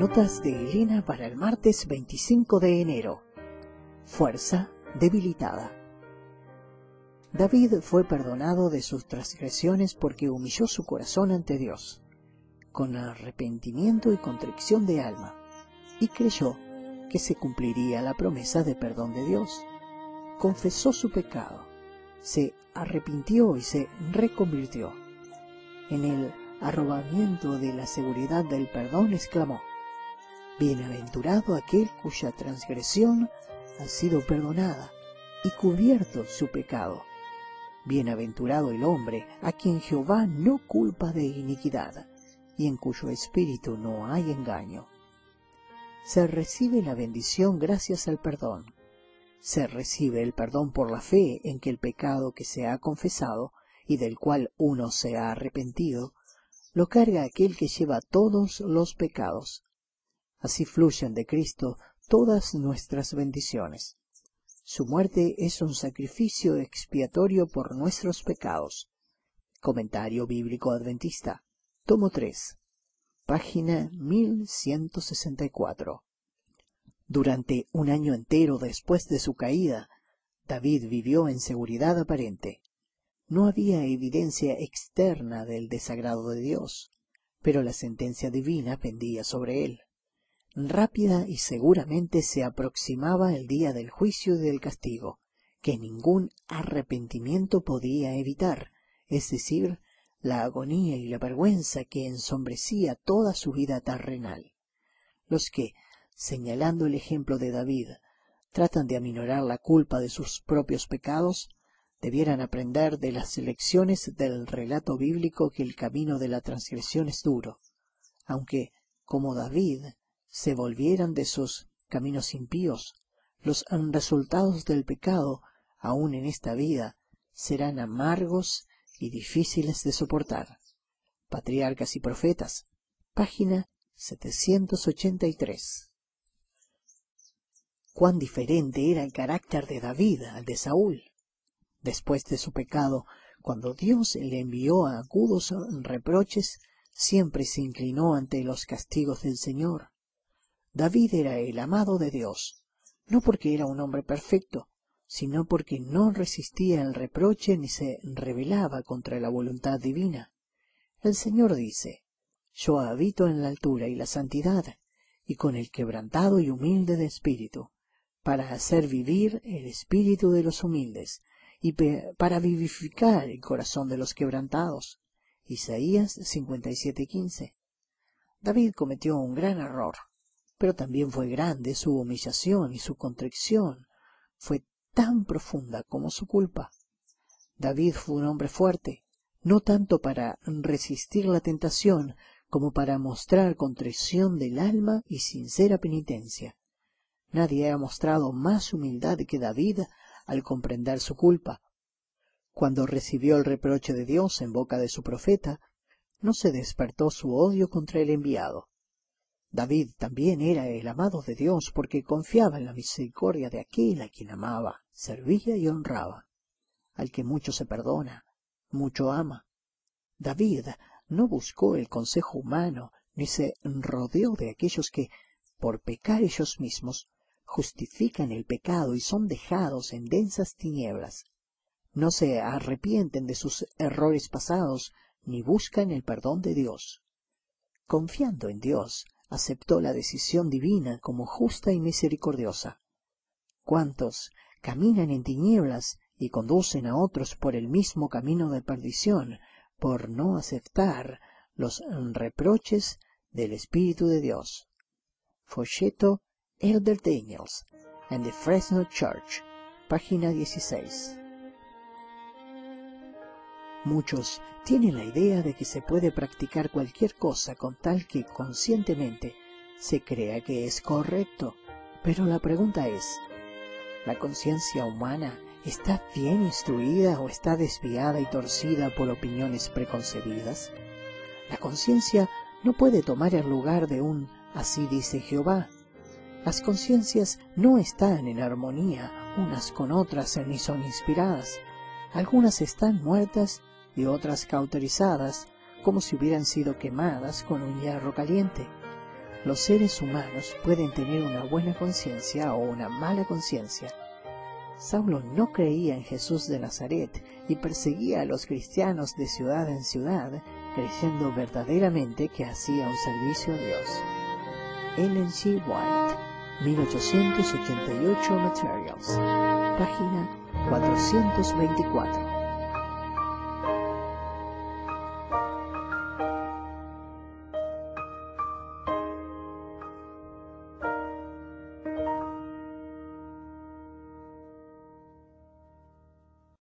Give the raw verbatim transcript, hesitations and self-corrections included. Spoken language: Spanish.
Notas de Elena para el martes veinticinco de enero. Fuerza debilitada. David fue perdonado de sus transgresiones porque humilló su corazón ante Dios, con arrepentimiento y contrición de alma, y creyó que se cumpliría la promesa de perdón de Dios. Confesó su pecado, se arrepintió y se reconvirtió. En el arrobamiento de la seguridad del perdón exclamó: Bienaventurado aquel cuya transgresión ha sido perdonada y cubierto su pecado. Bienaventurado el hombre a quien Jehová no culpa de iniquidad y en cuyo espíritu no hay engaño. Se recibe la bendición gracias al perdón. Se recibe el perdón por la fe en que el pecado que se ha confesado y del cual uno se ha arrepentido, lo carga aquel que lleva todos los pecados. Así fluyen de Cristo todas nuestras bendiciones. Su muerte es un sacrificio expiatorio por nuestros pecados. Comentario Bíblico Adventista, tomo tres, página mil ciento sesenta y cuatro. Durante un año entero después de su caída, David vivió en seguridad aparente. No había evidencia externa del desagrado de Dios, pero la sentencia divina pendía sobre él. Rápida y seguramente se aproximaba el día del juicio y del castigo, que ningún arrepentimiento podía evitar, es decir, la agonía y la vergüenza que ensombrecía toda su vida terrenal. Los que, señalando el ejemplo de David, tratan de aminorar la culpa de sus propios pecados, debieran aprender de las lecciones del relato bíblico que el camino de la transgresión es duro, aunque, como David, se volvieran de sus caminos impíos, los resultados del pecado, aun en esta vida, serán amargos y difíciles de soportar. Patriarcas y Profetas, página setecientos ochenta y tres. Cuán diferente era el carácter de David al de Saúl. Después de su pecado, cuando Dios le envió agudos reproches, siempre se inclinó ante los castigos del Señor. David era el amado de Dios, no porque era un hombre perfecto, sino porque no resistía el reproche ni se rebelaba contra la voluntad divina. El Señor dice: Yo habito en la altura y la santidad, y con el quebrantado y humilde de espíritu, para hacer vivir el espíritu de los humildes, y para vivificar el corazón de los quebrantados. Isaías cincuenta y siete quince. David cometió un gran error, pero también fue grande su humillación y su contrición fue tan profunda como su culpa. David fue un hombre fuerte, no tanto para resistir la tentación, como para mostrar contrición del alma y sincera penitencia. Nadie ha mostrado más humildad que David al comprender su culpa. Cuando recibió el reproche de Dios en boca de su profeta, no se despertó su odio contra el enviado. David también era el amado de Dios porque confiaba en la misericordia de aquel a quien amaba, servía y honraba. Al que mucho se perdona, mucho ama. David no buscó el consejo humano, ni se rodeó de aquellos que, por pecar ellos mismos, justifican el pecado y son dejados en densas tinieblas. No se arrepienten de sus errores pasados, ni buscan el perdón de Dios. Confiando en Dios, aceptó la decisión divina como justa y misericordiosa. ¿Cuántos caminan en tinieblas y conducen a otros por el mismo camino de perdición, por no aceptar los reproches del Espíritu de Dios? Folleto Elder Daniels and the Fresno Church, página dieciséis. Muchos tienen la idea de que se puede practicar cualquier cosa con tal que conscientemente se crea que es correcto. Pero la pregunta es, ¿la conciencia humana está bien instruida o está desviada y torcida por opiniones preconcebidas? La conciencia no puede tomar el lugar de un «así dice Jehová». Las conciencias no están en armonía unas con otras ni son inspiradas. Algunas están muertas y otras cauterizadas, como si hubieran sido quemadas con un hierro caliente. Los seres humanos pueden tener una buena conciencia o una mala conciencia. Saulo no creía en Jesús de Nazaret y perseguía a los cristianos de ciudad en ciudad, creyendo verdaderamente que hacía un servicio a Dios. Ellen G. White, mil ochocientos ochenta y ocho Materials, página cuatrocientos veinticuatro.